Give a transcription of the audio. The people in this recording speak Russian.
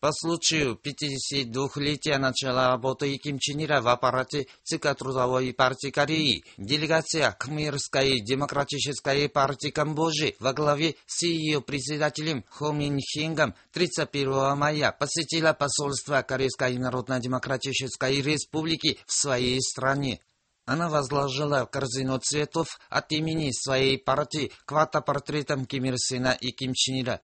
По случаю 52-летия начала работы Ким Чен Ира в аппарате ЦК Трудовой партии Кореи, делегация Кхмерской демократической партии Камбоджи во главе с ее председателем Хо Мин Хенгом 31 мая посетила посольство Корейской Народно-демократической республики в своей стране. Она возложила корзину цветов от имени своей партии к фотопортретам Ким Ир Сена и Ким Чен Ира.